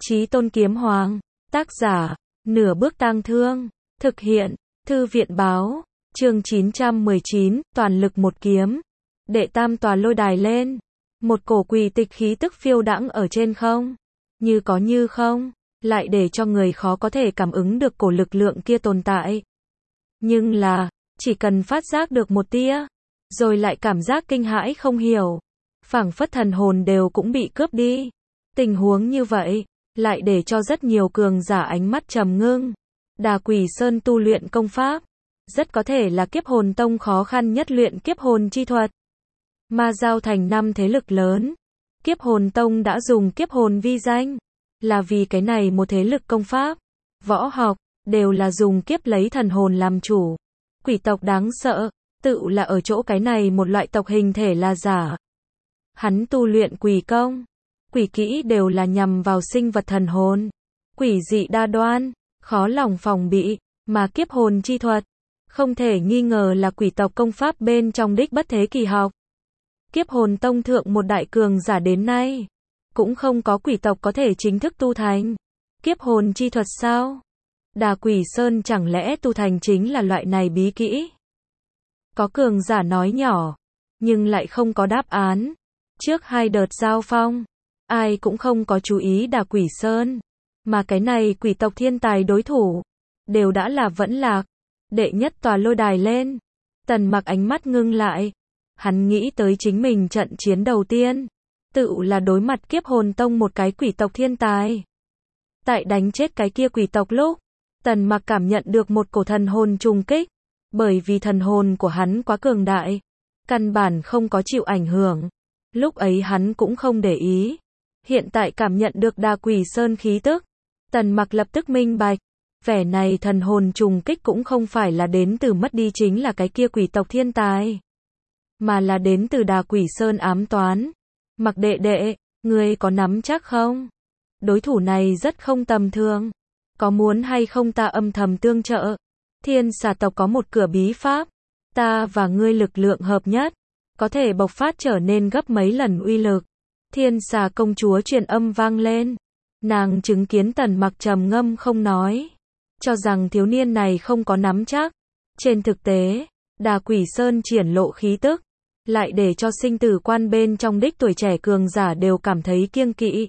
Chí Tôn Kiếm Hoàng, tác giả, Nửa Bước Tang Thương, thực hiện, Thư viện báo, chương 919, toàn lực một kiếm. Đệ tam tòa lôi đài lên, một cổ quỷ tịch khí tức phiêu đãng ở trên không, như có như không, lại để cho người khó có thể cảm ứng được cổ lực lượng kia tồn tại. Nhưng là, chỉ cần phát giác được một tia, rồi lại cảm giác kinh hãi không hiểu, phảng phất thần hồn đều cũng bị cướp đi. Tình huống như vậy, lại để cho rất nhiều cường giả ánh mắt trầm ngưng. Đà Quỷ Sơn tu luyện công pháp, rất có thể là Kiếp Hồn Tông khó khăn nhất luyện kiếp hồn chi thuật. Ma Giao thành 5 thế lực lớn, Kiếp Hồn Tông đã dùng kiếp hồn vi danh, là vì cái này một thế lực công pháp, võ học, đều là dùng kiếp lấy thần hồn làm chủ. Quỷ tộc đáng sợ, tự là ở chỗ cái này một loại tộc hình thể là giả. Hắn tu luyện quỷ công, quỷ kỹ đều là nhằm vào sinh vật thần hồn, quỷ dị đa đoan, khó lòng phòng bị, mà kiếp hồn chi thuật, không thể nghi ngờ là quỷ tộc công pháp bên trong đích bất thế kỳ học. Kiếp Hồn Tông thượng một đại cường giả đến nay, cũng không có quỷ tộc có thể chính thức tu thành kiếp hồn chi thuật sao? Đà Quỷ Sơn chẳng lẽ tu thành chính là loại này bí kỹ? Có cường giả nói nhỏ, nhưng lại không có đáp án. Trước hai đợt giao phong, ai cũng không có chú ý Đà Quỷ Sơn, mà cái này quỷ tộc thiên tài đối thủ, đều đã là vẫn lạc. Đệ nhất tòa lôi đài lên, Tần Mặc ánh mắt ngưng lại. Hắn nghĩ tới chính mình trận chiến đầu tiên, tự là đối mặt Kiếp Hồn Tông một cái quỷ tộc thiên tài. Tại đánh chết cái kia quỷ tộc lúc, Tần Mặc cảm nhận được một cổ thần hồn trùng kích, bởi vì thần hồn của hắn quá cường đại, căn bản không có chịu ảnh hưởng. Lúc ấy hắn cũng không để ý, hiện tại cảm nhận được Đà Quỷ Sơn khí tức, Tần Mặc lập tức minh bạch, vẻ này thần hồn trùng kích cũng không phải là đến từ mất đi chính là cái kia quỷ tộc thiên tài, mà là đến từ Đà Quỷ Sơn ám toán. Mặc đệ đệ, ngươi có nắm chắc không? Đối thủ này rất không tầm thường, có muốn hay không ta âm thầm tương trợ? Thiên xà tộc có một cửa bí pháp, ta và ngươi lực lượng hợp nhất, có thể bộc phát trở nên gấp mấy lần uy lực. Thiên xà công chúa truyền âm vang lên, nàng chứng kiến Tần Mặc trầm ngâm không nói, cho rằng thiếu niên này không có nắm chắc. Trên thực tế, Đà Quỷ Sơn triển lộ khí tức, lại để cho sinh tử quan bên trong đích tuổi trẻ cường giả đều cảm thấy kiêng kỵ.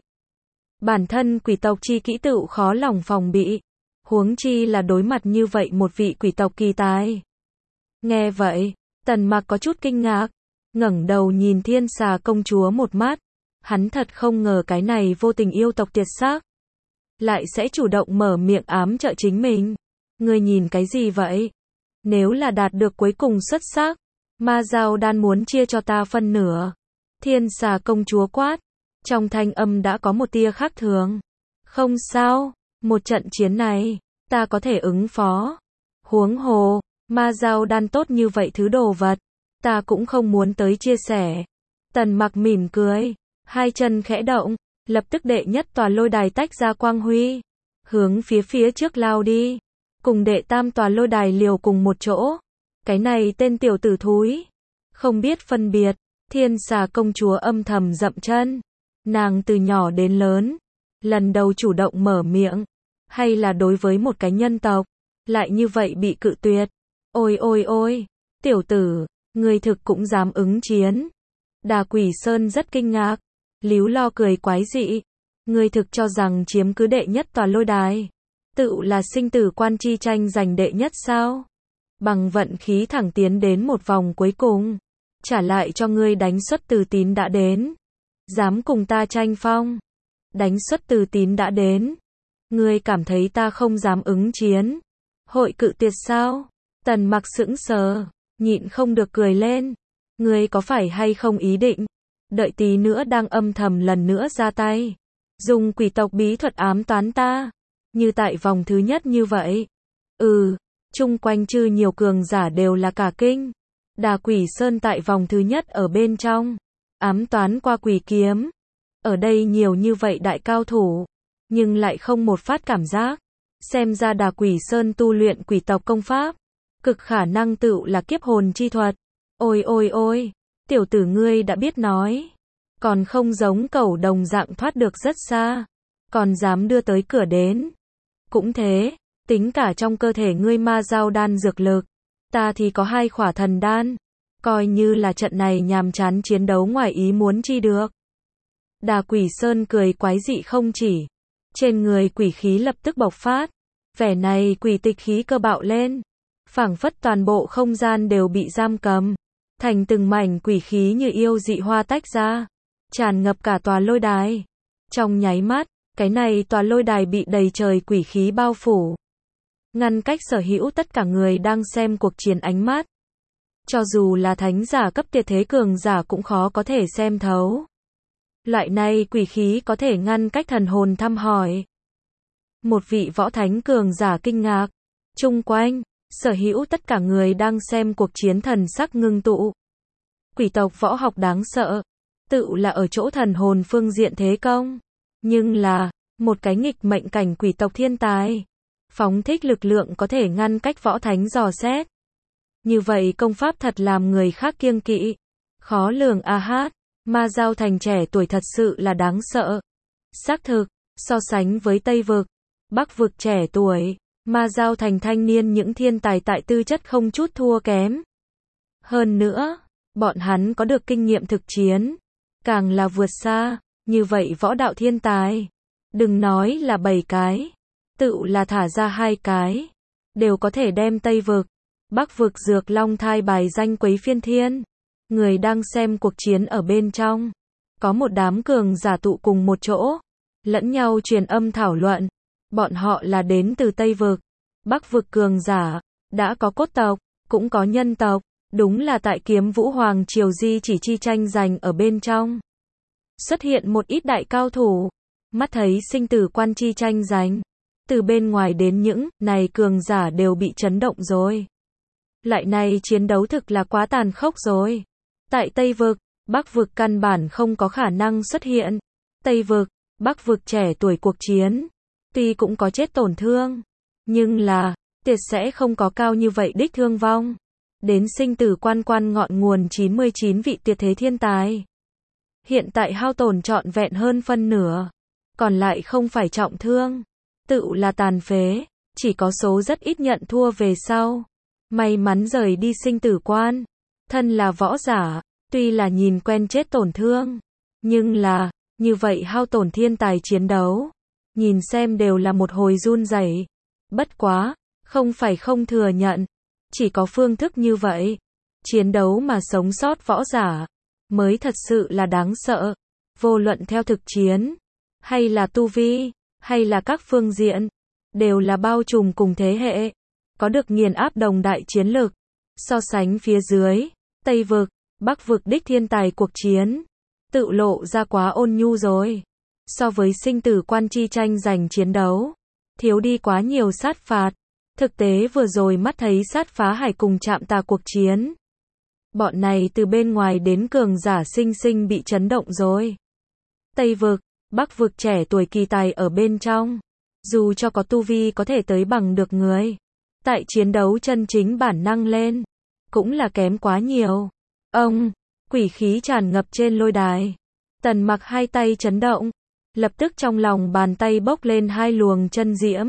Bản thân quỷ tộc chi kỹ tựu khó lòng phòng bị, huống chi là đối mặt như vậy một vị quỷ tộc kỳ tài. Nghe vậy, Tần Mặc có chút kinh ngạc, ngẩng đầu nhìn Thiên xà công chúa một mắt, hắn thật không ngờ cái này vô tình yêu tộc tiệt xác, lại sẽ chủ động mở miệng ám trợ chính mình. Ngươi nhìn cái gì vậy? Nếu là đạt được cuối cùng xuất sắc, Ma Giao đan muốn chia cho ta phân nửa. Thiên xà công chúa quát, trong thanh âm đã có một tia khác thường. Không sao, một trận chiến này, ta có thể ứng phó. Huống hồ, Ma Giao đan tốt như vậy thứ đồ vật, ta cũng không muốn tới chia sẻ. Tần Mặc mỉm cười, hai chân khẽ động, lập tức đệ nhất tòa lôi đài tách ra quang huy, hướng phía trước lao đi, cùng đệ tam tòa lôi đài liều cùng một chỗ. Cái này tên tiểu tử thúi, không biết phân biệt. Thiên xà công chúa âm thầm dậm chân, nàng từ nhỏ đến lớn, lần đầu chủ động mở miệng, hay là đối với một cái nhân tộc, lại như vậy bị cự tuyệt. Ôi ôi ôi, tiểu tử, ngươi thực cũng dám ứng chiến. Đà Quỷ Sơn rất kinh ngạc, líu lo cười quái dị, ngươi thực cho rằng chiếm cứ đệ nhất tòa lôi đài, tự là sinh tử quan chi tranh giành đệ nhất sao? Bằng vận khí thẳng tiến đến một vòng cuối cùng, trả lại cho ngươi đánh xuất từ tín đã đến. Dám cùng ta tranh phong, đánh xuất từ tín đã đến. Ngươi cảm thấy ta không dám ứng chiến, hội cự tuyệt sao? Tần Mặc sững sờ, nhịn không được cười lên. Ngươi có phải hay không ý định, đợi tí nữa đang âm thầm lần nữa ra tay, dùng quỷ tộc bí thuật ám toán ta, như tại vòng thứ nhất như vậy? Chung quanh chư nhiều cường giả đều là cả kinh. Đà Quỷ Sơn tại vòng thứ nhất ở bên trong, ám toán qua quỷ kiếm. Ở đây nhiều như vậy đại cao thủ, nhưng lại không một phát cảm giác. Xem ra Đà Quỷ Sơn tu luyện quỷ tộc công pháp, cực khả năng tự là kiếp hồn chi thuật. Ôi ôi ôi, tiểu tử ngươi đã biết nói, còn không giống cẩu đồng dạng thoát được rất xa. còn dám đưa tới cửa đến. Cũng thế, tính cả trong cơ thể ngươi ma giao đan dược lực, ta thì có 2 khỏa thần đan, coi như là trận này nhàm chán chiến đấu ngoài ý muốn chi được. Đà Quỷ Sơn cười quái dị không chỉ, trên người quỷ khí lập tức bộc phát, vẻ này quỷ tịch khí cơ bạo lên, phảng phất toàn bộ không gian đều bị giam cầm, thành từng mảnh quỷ khí như yêu dị hoa tách ra, tràn ngập cả tòa lôi đài. Trong nháy mắt, cái này tòa lôi đài bị đầy trời quỷ khí bao phủ, ngăn cách sở hữu tất cả người đang xem cuộc chiến ánh mắt. Cho dù là thánh giả cấp tuyệt thế cường giả cũng khó có thể xem thấu. Loại này quỷ khí có thể ngăn cách thần hồn thăm hỏi. Một vị võ thánh cường giả kinh ngạc, chung quanh, sở hữu tất cả người đang xem cuộc chiến thần sắc ngưng tụ. Quỷ tộc võ học đáng sợ, tự là ở chỗ thần hồn phương diện thế công, nhưng là, một cái nghịch mệnh cảnh quỷ tộc thiên tài, phóng thích lực lượng có thể ngăn cách võ thánh dò xét. Như vậy công pháp thật làm người khác kiêng kỵ, khó lường a hát, ma giao thành trẻ tuổi thật sự là đáng sợ. Xác thực, so sánh với Tây Vực, Bắc Vực trẻ tuổi, ma giao thành thanh niên những thiên tài tại tư chất không chút thua kém. Hơn nữa, bọn hắn có được kinh nghiệm thực chiến, càng là vượt xa, như vậy võ đạo thiên tài. Đừng nói là 7 cái, tự là thả ra 2 cái, đều có thể đem Tây Vực, Bắc Vực Dược Long thai bài danh quấy phiên thiên. Người đang xem cuộc chiến ở bên trong, có một đám cường giả tụ cùng một chỗ, lẫn nhau truyền âm thảo luận. Bọn họ là đến từ Tây Vực, Bắc Vực cường giả, đã có cốt tộc, cũng có nhân tộc, đúng là tại Kiếm Vũ Hoàng Triều di chỉ chi tranh giành ở bên trong. Xuất hiện một ít đại cao thủ, mắt thấy sinh tử quan chi tranh giành, từ bên ngoài đến những này cường giả đều bị chấn động rồi. Lại này chiến đấu thực là quá tàn khốc rồi. Tại Tây Vực, Bắc Vực căn bản không có khả năng xuất hiện. Tây Vực, Bắc Vực trẻ tuổi cuộc chiến, tuy cũng có chết tổn thương, nhưng là, tuyệt sẽ không có cao như vậy đích thương vong. Đến sinh tử quan quan ngọn nguồn 99 vị tuyệt thế thiên tài. Hiện tại hao tổn trọn vẹn hơn phân nửa, còn lại không phải trọng thương, tự là tàn phế, chỉ có số rất ít nhận thua về sau. May mắn rời đi sinh tử quan, thân là võ giả, tuy là nhìn quen chết tổn thương, nhưng là, như vậy hao tổn thiên tài chiến đấu, nhìn xem đều là một hồi run rẩy. Bất quá, không phải không thừa nhận, chỉ có phương thức như vậy, chiến đấu mà sống sót võ giả, mới thật sự là đáng sợ. Vô luận theo thực chiến, hay là tu vi, hay là các phương diện, đều là bao trùm cùng thế hệ, có được nghiền áp đồng đại chiến lực. So sánh phía dưới, Tây Vực, Bắc Vực đích thiên tài cuộc chiến, tự lộ ra quá ôn nhu rồi. So với sinh tử quan chi tranh giành chiến đấu, thiếu đi quá nhiều sát phạt. Thực tế vừa rồi mắt thấy sát phá hải cùng chạm tà cuộc chiến. Bọn này từ bên ngoài đến cường giả sinh sinh bị chấn động rồi. Tây Vực, Bắc Vực trẻ tuổi kỳ tài ở bên trong, dù cho có tu vi có thể tới bằng được người, tại chiến đấu chân chính bản năng lên, cũng là kém quá nhiều. Ông, quỷ khí tràn ngập trên lôi đài. Tần Mặc hai tay chấn động, lập tức trong lòng bàn tay bốc lên 2 luồng chân diễm.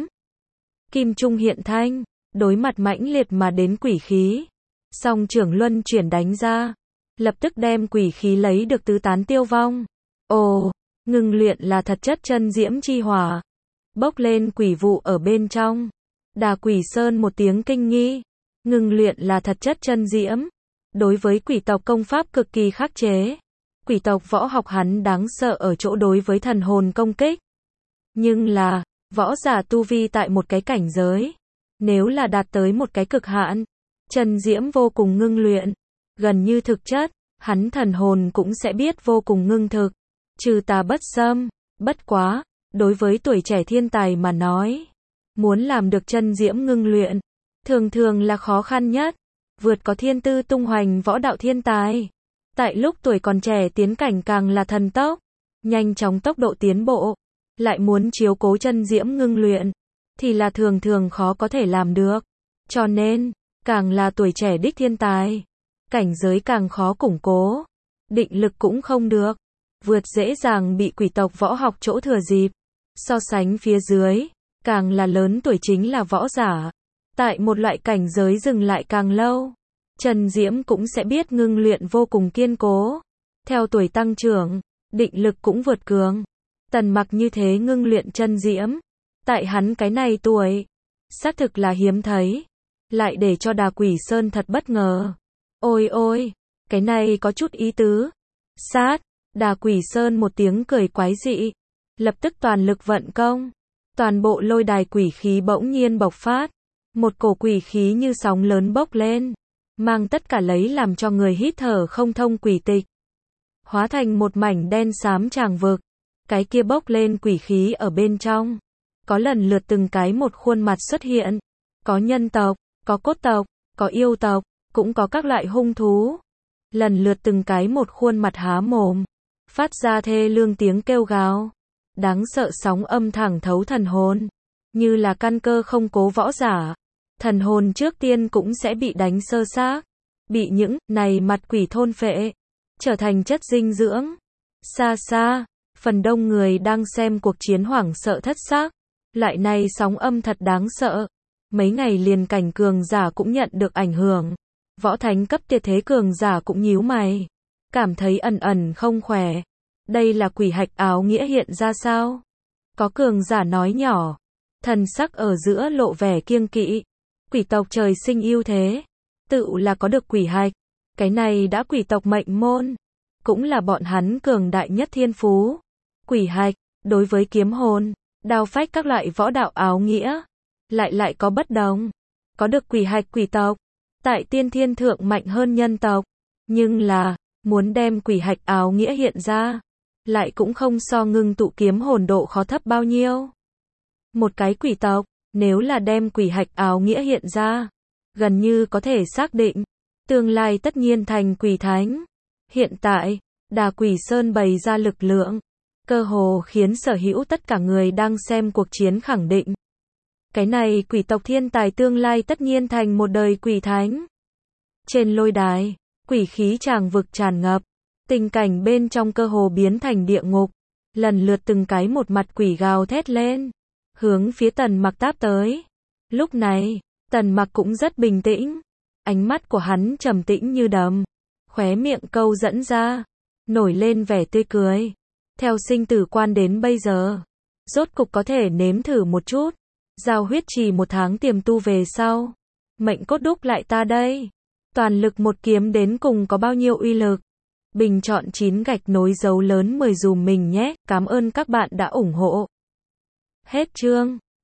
Kim trung hiện thanh, đối mặt mãnh liệt mà đến quỷ khí. Song trưởng luân chuyển đánh ra, lập tức đem quỷ khí lấy được tứ tán tiêu vong. Ồ, ngưng luyện là thật chất chân diễm chi hỏa, bốc lên quỷ vụ ở bên trong. Đà Quỷ Sơn một tiếng kinh nghi, ngưng luyện là thật chất chân diễm, đối với quỷ tộc công pháp cực kỳ khắc chế. Quỷ tộc võ học hắn đáng sợ ở chỗ đối với thần hồn công kích. Nhưng là, võ giả tu vi tại một cái cảnh giới, nếu là đạt tới một cái cực hạn, chân diễm vô cùng ngưng luyện, gần như thực chất, hắn thần hồn cũng sẽ biết vô cùng ngưng thực, trừ tà bất xâm. Bất quá, đối với tuổi trẻ thiên tài mà nói, muốn làm được chân diễm ngưng luyện, thường thường là khó khăn nhất. Vượt có thiên tư tung hoành võ đạo thiên tài, tại lúc tuổi còn trẻ tiến cảnh càng là thần tốc, nhanh chóng tốc độ tiến bộ, lại muốn chiếu cố chân diễm ngưng luyện, thì là thường thường khó có thể làm được. Cho nên, càng là tuổi trẻ đích thiên tài, cảnh giới càng khó củng cố, định lực cũng không được, vượt dễ dàng bị quỷ tộc võ học chỗ thừa dịp. So sánh phía dưới, càng là lớn tuổi chính là võ giả. Tại một loại cảnh giới dừng lại càng lâu, Trần Diễm cũng sẽ biết ngưng luyện vô cùng kiên cố. Theo tuổi tăng trưởng, định lực cũng vượt cường. Tần Mặc như thế ngưng luyện chân diễm, tại hắn cái này tuổi, xác thực là hiếm thấy, lại để cho Đà Quỷ Sơn thật bất ngờ. Ôi ôi, cái này có chút ý tứ. Sát, Đà Quỷ Sơn một tiếng cười quái dị, lập tức toàn lực vận công, toàn bộ lôi đài quỷ khí bỗng nhiên bộc phát, một cổ quỷ khí như sóng lớn bốc lên, mang tất cả lấy làm cho người hít thở không thông quỷ tịch, hóa thành một mảnh đen xám tràng vực. Cái kia bốc lên quỷ khí ở bên trong, có lần lượt từng cái một khuôn mặt xuất hiện, có nhân tộc, có cốt tộc, có yêu tộc, cũng có các loại hung thú. Lần lượt từng cái một khuôn mặt há mồm, phát ra thê lương tiếng kêu gào. Đáng sợ sóng âm thẳng thấu thần hồn, như là căn cơ không cố võ giả. Thần hồn trước tiên cũng sẽ bị đánh sơ xác, bị những này mặt quỷ thôn phệ, trở thành chất dinh dưỡng. Xa xa, phần đông người đang xem cuộc chiến hoảng sợ thất xác. Lại này sóng âm thật đáng sợ. Mấy ngày liền cảnh cường giả cũng nhận được ảnh hưởng. Võ thánh cấp tuyệt thế cường giả cũng nhíu mày, cảm thấy ẩn ẩn không khỏe. Đây là quỷ hạch áo nghĩa hiện ra sao? Có cường giả nói nhỏ, thần sắc ở giữa lộ vẻ kiêng kỵ. Quỷ tộc trời sinh ưu thế, tự là có được quỷ hạch. Cái này đã quỷ tộc mệnh môn, cũng là bọn hắn cường đại nhất thiên phú. Quỷ hạch, đối với kiếm hồn, đao phách các loại võ đạo áo nghĩa, lại có bất đồng. Có được quỷ hạch quỷ tộc, tại tiên thiên thượng mạnh hơn nhân tộc, nhưng là, muốn đem quỷ hạch áo nghĩa hiện ra, lại cũng không so ngưng tụ kiếm hồn độ khó thấp bao nhiêu. Một cái quỷ tộc, nếu là đem quỷ hạch áo nghĩa hiện ra, gần như có thể xác định, tương lai tất nhiên thành quỷ thánh. Hiện tại, Đà Quỷ Sơn bày ra lực lượng, cơ hồ khiến sở hữu tất cả người đang xem cuộc chiến khẳng định. Cái này quỷ tộc thiên tài tương lai tất nhiên thành một đời quỷ thánh. Trên lôi đài, quỷ khí tràng vực tràn ngập, tình cảnh bên trong cơ hồ biến thành địa ngục. Lần lượt từng cái một mặt quỷ gào thét lên, hướng phía Tần Mặc táp tới. Lúc này, Tần Mặc cũng rất bình tĩnh, ánh mắt của hắn trầm tĩnh như đầm, khóe miệng câu dẫn ra, nổi lên vẻ tươi cười. Theo sinh tử quan đến bây giờ, rốt cục có thể nếm thử một chút. Giao huyết trì 1 tháng tiềm tu về sau, mệnh cốt đúc lại ta đây. Toàn lực một kiếm đến cùng có bao nhiêu uy lực? Bình chọn 9 gạch nối dấu lớn 10 dùm mình nhé. Cảm ơn các bạn đã ủng hộ. Hết chương.